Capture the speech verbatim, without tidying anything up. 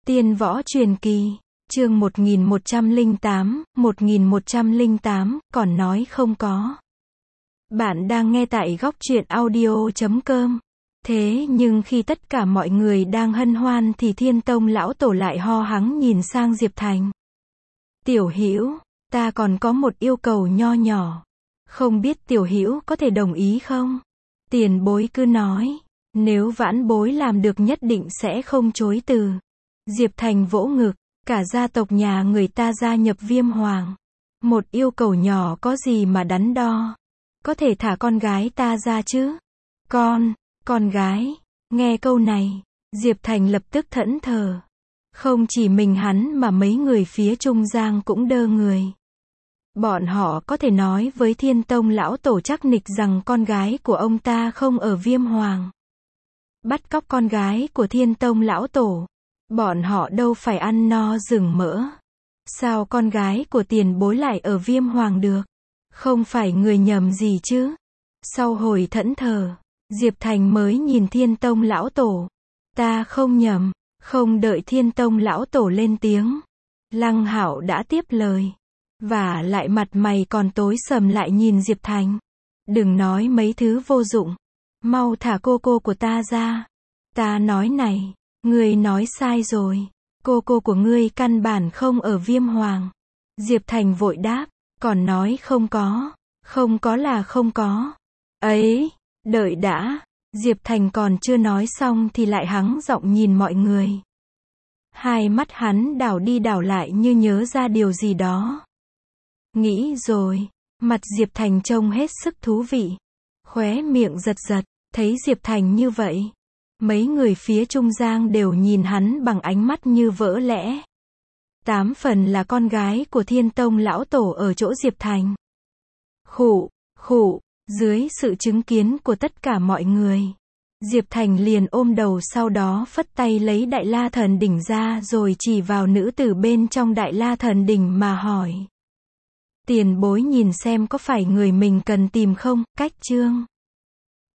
Tiên võ truyền kỳ, chương một nghìn một trăm lẻ tám, một nghìn một trăm lẻ tám, còn nói không có. Bạn đang nghe tại góc truyện audio chấm com. Thế nhưng khi tất cả mọi người đang hân hoan thì Thiên Tông lão tổ lại ho hắng nhìn sang Diệp Thành. Tiểu Hữu, ta còn có một yêu cầu nho nhỏ. Không biết Tiểu Hữu có thể đồng ý không? Tiền bối cứ nói, nếu vãn bối làm được nhất định sẽ không chối từ. Diệp Thành vỗ ngực, cả gia tộc nhà người ta gia nhập Viêm Hoàng. Một yêu cầu nhỏ có gì mà đắn đo. Có thể thả con gái ta ra chứ? Con, con gái. Nghe câu này, Diệp Thành lập tức thẫn thờ. Không chỉ mình hắn mà mấy người phía Trung Giang cũng đơ người. Bọn họ có thể nói với Thiên Tông lão tổ chắc nịch rằng con gái của ông ta không ở Viêm Hoàng. Bắt cóc con gái của Thiên Tông lão tổ. Bọn họ đâu phải ăn no rừng mỡ. Sao con gái của tiền bối lại ở Viêm Hoàng được? Không phải người nhầm gì chứ? Sau hồi thẫn thờ, Diệp Thành mới nhìn Thiên Tông lão tổ. Ta không nhầm. Không đợi Thiên Tông lão tổ lên tiếng, Lăng Hạo đã tiếp lời. Và lại mặt mày còn tối sầm lại nhìn Diệp Thành. Đừng nói mấy thứ vô dụng. Mau thả cô cô của ta ra. Ta nói này, ngươi nói sai rồi. Cô cô của ngươi căn bản không ở Viêm Hoàng. Diệp Thành vội đáp, còn nói không có. Không có là không có. Ấy, đợi đã. Diệp Thành còn chưa nói xong thì lại hắng giọng nhìn mọi người. Hai mắt hắn đảo đi đảo lại như nhớ ra điều gì đó. Nghĩ rồi, mặt Diệp Thành trông hết sức thú vị. Khóe miệng giật giật, thấy Diệp Thành như vậy. Mấy người phía Trung Giang đều nhìn hắn bằng ánh mắt như vỡ lẽ. Tám phần là con gái của Thiên Tông lão tổ ở chỗ Diệp Thành. Khụ, khụ, dưới sự chứng kiến của tất cả mọi người. Diệp Thành liền ôm đầu sau đó phất tay lấy Đại La Thần Đỉnh ra rồi chỉ vào nữ tử bên trong Đại La Thần Đỉnh mà hỏi. Tiền bối nhìn xem có phải người mình cần tìm không? Cách chương.